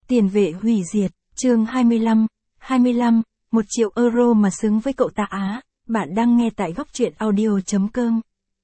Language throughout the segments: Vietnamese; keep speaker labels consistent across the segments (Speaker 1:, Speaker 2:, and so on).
Speaker 1: Tiền vệ hủy diệt, chương 25, 1 triệu euro mà xứng với cậu ta Á, bạn đang nghe tại góc truyện audio.com.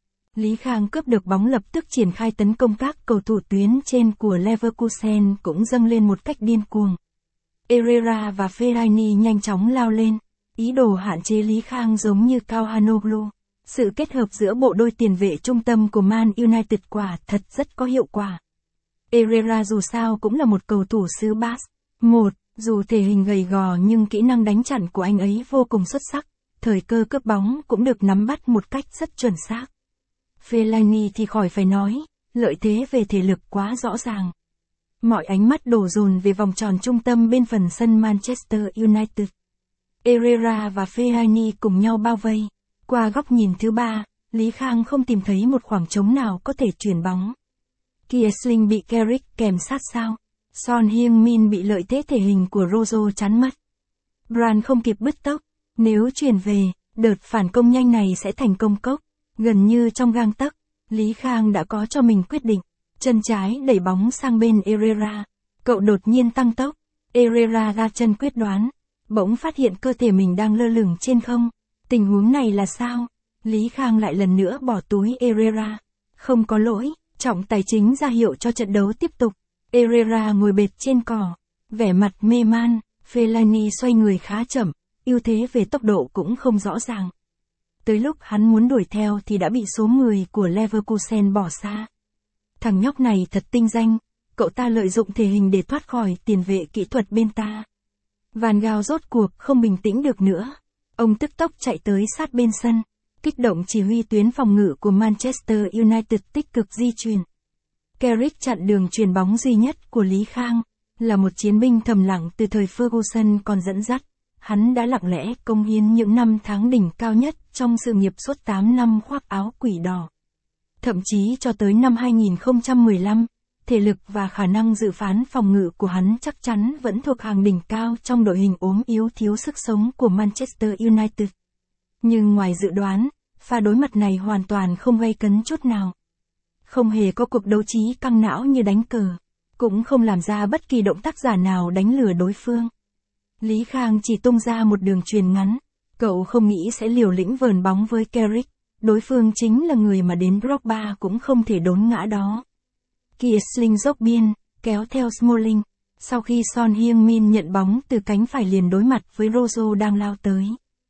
Speaker 1: Lý Khang cướp được bóng lập tức triển khai tấn công, các cầu thủ tuyến trên của Leverkusen cũng dâng lên một cách điên cuồng. Herrera và Fellaini nhanh chóng lao lên, ý đồ hạn chế Lý Khang giống như Calhanoglu. Sự kết hợp giữa bộ đôi tiền vệ trung tâm của Man United quả thật rất có hiệu quả. Herrera dù sao cũng là một cầu thủ xứ Basque. Dù thể hình gầy gò nhưng kỹ năng đánh chặn của anh ấy vô cùng xuất sắc, thời cơ cướp bóng cũng được nắm bắt một cách rất chuẩn xác. Fellaini thì khỏi phải nói, lợi thế về thể lực quá rõ ràng. Mọi ánh mắt đổ dồn về vòng tròn trung tâm bên phần sân Manchester United. Herrera và Fellaini cùng nhau bao vây. Qua góc nhìn thứ ba, Lý Khang không tìm thấy một khoảng trống nào có thể chuyển bóng. Kiesling bị Carrick kèm sát sao. Son Heung-min bị lợi thế thể hình của Rojo chắn mất. Brand không kịp bứt tốc. Nếu chuyển về, đợt phản công nhanh này sẽ thành công cốc. Gần như trong gang tấc, Lý Khang đã có cho mình quyết định. Chân trái đẩy bóng sang bên Herrera. Cậu đột nhiên tăng tốc. Herrera ra chân quyết đoán. Bỗng phát hiện cơ thể mình đang lơ lửng trên không. Tình huống này là sao? Lý Khang lại lần nữa bỏ túi Herrera. Không có lỗi, trọng tài chính ra hiệu cho trận đấu tiếp tục. Herrera ngồi bệt trên cỏ, vẻ mặt mê man. Fellaini xoay người khá chậm, ưu thế về tốc độ cũng không rõ ràng. Tới lúc hắn muốn đuổi theo thì đã bị số 10 của Leverkusen bỏ xa. Thằng nhóc này thật tinh danh, cậu ta lợi dụng thể hình để thoát khỏi tiền vệ kỹ thuật bên ta. Van Gaal rốt cuộc không bình tĩnh được nữa. Ông tức tốc chạy tới sát bên sân, kích động chỉ huy tuyến phòng ngự của Manchester United tích cực di chuyển. Carrick chặn đường chuyền bóng duy nhất của Lý Khang, là một chiến binh thầm lặng từ thời Ferguson còn dẫn dắt. Hắn đã lặng lẽ cống hiến những năm tháng đỉnh cao nhất trong sự nghiệp suốt 8 năm khoác áo quỷ đỏ. Thậm chí cho tới năm 2015, thể lực và khả năng dự phán phòng ngự của hắn chắc chắn vẫn thuộc hàng đỉnh cao trong đội hình ốm yếu thiếu sức sống của Manchester United. Nhưng ngoài dự đoán, pha đối mặt này hoàn toàn không gay cấn chút nào. Không hề có cuộc đấu trí căng não như đánh cờ, cũng không làm ra bất kỳ động tác giả nào đánh lừa đối phương. Lý Khang chỉ tung ra một đường chuyền ngắn, cậu không nghĩ sẽ liều lĩnh vờn bóng với Carrick, đối phương chính là người mà đến Drogba cũng không thể đốn ngã đó. Kiesling dốc biên, kéo theo Smalling, sau khi Son Heung-min nhận bóng từ cánh phải liền đối mặt với Rojo đang lao tới.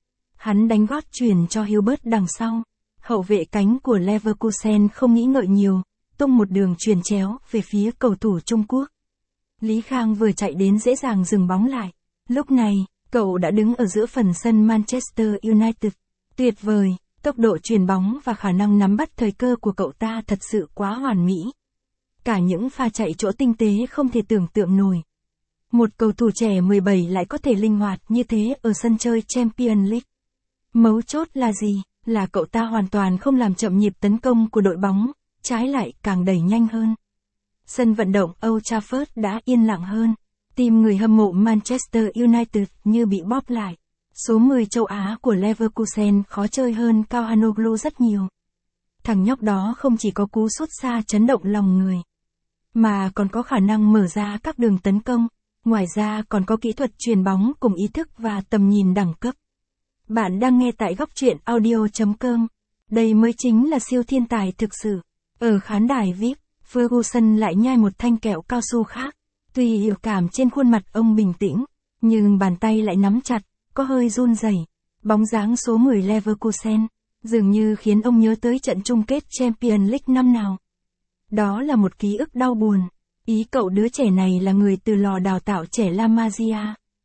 Speaker 1: Hắn đánh gót chuyền cho Hilbert đằng sau. Hậu vệ cánh của Leverkusen không nghĩ ngợi nhiều, tung một đường chuyền chéo về phía cầu thủ Trung Quốc. Lý Khang vừa chạy đến dễ dàng dừng bóng lại. Lúc này, cậu đã đứng ở giữa phần sân Manchester United. Tuyệt vời, tốc độ chuyền bóng và khả năng nắm bắt thời cơ của cậu ta thật sự quá hoàn mỹ. Cả những pha chạy chỗ tinh tế không thể tưởng tượng nổi. Một cầu thủ trẻ 17 lại có thể linh hoạt như thế ở sân chơi Champions League. Mấu chốt là gì? Là cậu ta hoàn toàn không làm chậm nhịp tấn công của đội bóng, trái lại càng đẩy nhanh hơn. Sân vận động Old Trafford đã yên lặng hơn. Tim người hâm mộ Manchester United như bị bóp lại. Số 10 châu Á của Leverkusen khó chơi hơn Calhanoglu rất nhiều. Thằng nhóc đó không chỉ có cú sút xa chấn động lòng người, mà còn có khả năng mở ra các đường tấn công. Ngoài ra còn có kỹ thuật chuyền bóng cùng ý thức và tầm nhìn đẳng cấp. Bạn đang nghe tại góc truyện audio.com. Đây mới chính là siêu thiên tài thực sự. Ở khán đài VIP, Ferguson lại nhai một thanh kẹo cao su khác. Tuy biểu cảm trên khuôn mặt ông bình tĩnh, nhưng bàn tay lại nắm chặt, có hơi run rẩy. Bóng dáng số 10 Leverkusen, dường như khiến ông nhớ tới trận chung kết Champions League năm nào. Đó là một ký ức đau buồn. Ý cậu đứa trẻ này là người từ lò đào tạo trẻ La Masia.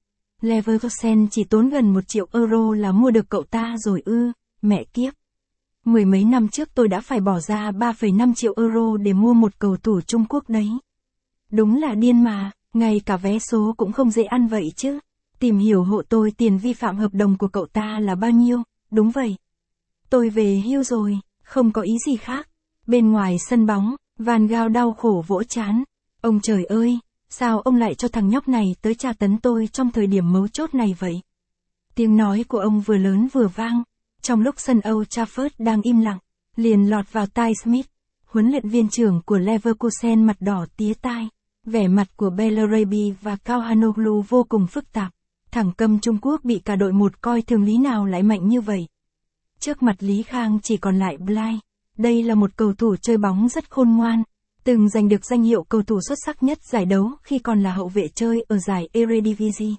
Speaker 1: Leverkusen chỉ tốn gần 1 triệu euro là mua được cậu ta rồi ư, mẹ kiếp. Mười mấy năm trước tôi đã phải bỏ ra 3,5 triệu euro để mua một cầu thủ Trung Quốc đấy. Đúng là điên mà, ngay cả vé số cũng không dễ ăn vậy chứ. Tìm hiểu hộ tôi tiền vi phạm hợp đồng của cậu ta là bao nhiêu, đúng vậy. Tôi về hưu rồi, không có ý gì khác. Bên ngoài sân bóng, Van Gaal đau khổ vỗ trán. Ông trời ơi! Sao ông lại cho thằng nhóc này tới tra tấn tôi trong thời điểm mấu chốt này vậy? Tiếng nói của ông vừa lớn vừa vang, trong lúc sân Old Trafford đang im lặng, liền lọt vào tai Smith, huấn luyện viên trưởng của Leverkusen mặt đỏ tía tai. Vẻ mặt của Bellarabi và Calhanoglu vô cùng phức tạp. Thẳng câm Trung Quốc bị cả đội một coi thường lý nào lại mạnh như vậy. Trước mặt Lý Khang chỉ còn lại Bly. Đây là một cầu thủ chơi bóng rất khôn ngoan. Từng giành được danh hiệu cầu thủ xuất sắc nhất giải đấu khi còn là hậu vệ chơi ở giải Eredivisie.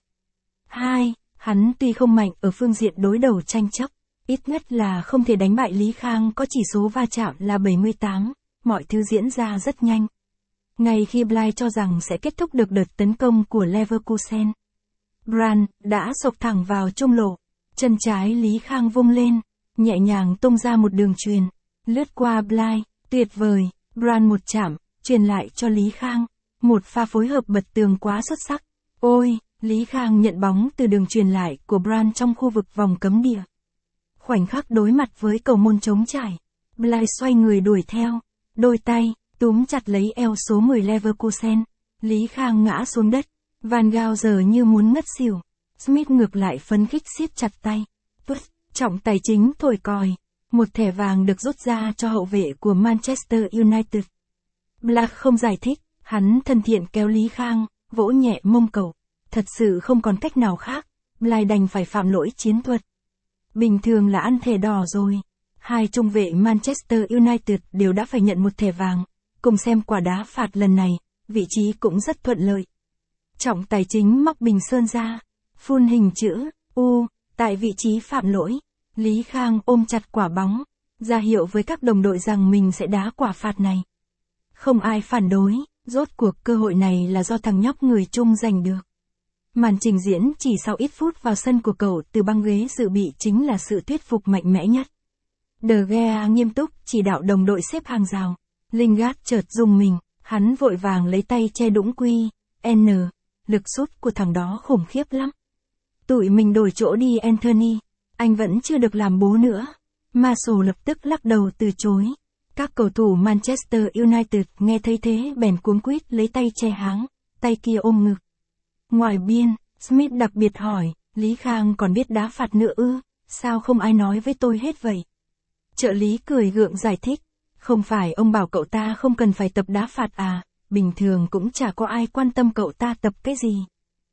Speaker 1: 2. Hắn tuy không mạnh ở phương diện đối đầu tranh chấp, ít nhất là không thể đánh bại Lý Khang có chỉ số va chạm là 78, mọi thứ diễn ra rất nhanh. Ngay khi Bly cho rằng sẽ kết thúc được đợt tấn công của Leverkusen, Brandt đã xộc thẳng vào trung lộ, chân trái Lý Khang vung lên, nhẹ nhàng tung ra một đường chuyền, lướt qua Bly, tuyệt vời, Brandt một chạm, truyền lại cho Lý Khang, một pha phối hợp bật tường quá xuất sắc. Ôi, Lý Khang nhận bóng từ đường truyền lại của Brandt trong khu vực vòng cấm địa. Khoảnh khắc đối mặt với cầu môn trống trải, Bly xoay người đuổi theo, đôi tay túm chặt lấy eo số 10 Leverkusen, Lý Khang ngã xuống đất, Van Gaal giờ như muốn ngất xỉu, Smith ngược lại phấn khích siết chặt tay. Trọng tài chính thổi còi, một thẻ vàng được rút ra cho hậu vệ của Manchester United. Black không giải thích, hắn thân thiện kéo Lý Khang, vỗ nhẹ mông cậu. Thật sự không còn cách nào khác, Bly đành phải phạm lỗi chiến thuật. Bình thường là ăn thẻ đỏ rồi. Hai trung vệ Manchester United đều đã phải nhận một thẻ vàng. Cùng xem quả đá phạt lần này, vị trí cũng rất thuận lợi. Trọng tài chính móc bình sơn ra, phun hình chữ U tại vị trí phạm lỗi. Lý Khang ôm chặt quả bóng, ra hiệu với các đồng đội rằng mình sẽ đá quả phạt này. Không ai phản đối, rốt cuộc cơ hội này là do thằng nhóc người Trung giành được. Màn trình diễn chỉ sau ít phút vào sân của cậu từ băng ghế dự bị chính là sự thuyết phục mạnh mẽ nhất. De Gea nghiêm túc chỉ đạo đồng đội xếp hàng rào. Lingard chợt rùng mình, hắn vội vàng lấy tay che đũng quy, N. Lực sút của thằng đó khủng khiếp lắm. Tụi mình đổi chỗ đi Anthony, anh vẫn chưa được làm bố nữa. Marshall lập tức lắc đầu từ chối. Các cầu thủ Manchester United nghe thấy thế bèn cuống quýt lấy tay che háng, tay kia ôm ngực. Ngoài biên, Smith đặc biệt hỏi, Lý Khang còn biết đá phạt nữa ư, sao không ai nói với tôi hết vậy? Trợ lý cười gượng giải thích, không phải ông bảo cậu ta không cần phải tập đá phạt à, bình thường cũng chả có ai quan tâm cậu ta tập cái gì.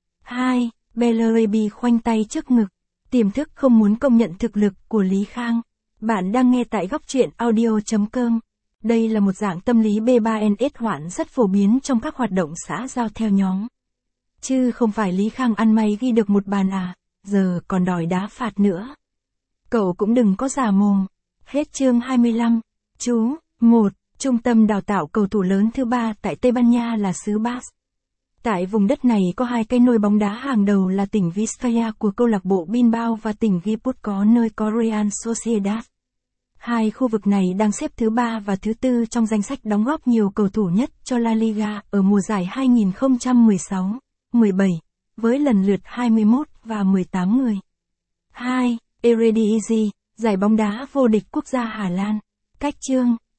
Speaker 1: 2. Bellarabi khoanh tay trước ngực, tiềm thức không muốn công nhận thực lực của Lý Khang. Bạn đang nghe tại góc truyện audio.com. Đây là một dạng tâm lý B3NS hoạn rất phổ biến trong các hoạt động xã giao theo nhóm. Chứ không phải Lý Khang ăn may ghi được một bàn à, giờ còn đòi đá phạt nữa. Cậu cũng đừng có giả mồm. Hết chương 25. Chú, 1. Trung tâm đào tạo cầu thủ lớn thứ 3 tại Tây Ban Nha là xứ Basque. Tại vùng đất này có hai cây nôi bóng đá hàng đầu là tỉnh Vizcaya của câu lạc bộ Bilbao và tỉnh Guipúzcoa nơi có Real Sociedad. Hai khu vực này đang xếp thứ 3 và thứ 4 trong danh sách đóng góp nhiều cầu thủ nhất cho La Liga ở mùa giải 2016-17, với lần lượt 21 và 18 người. 2. Eredivisie, giải bóng đá vô địch quốc gia Hà Lan. Cách chương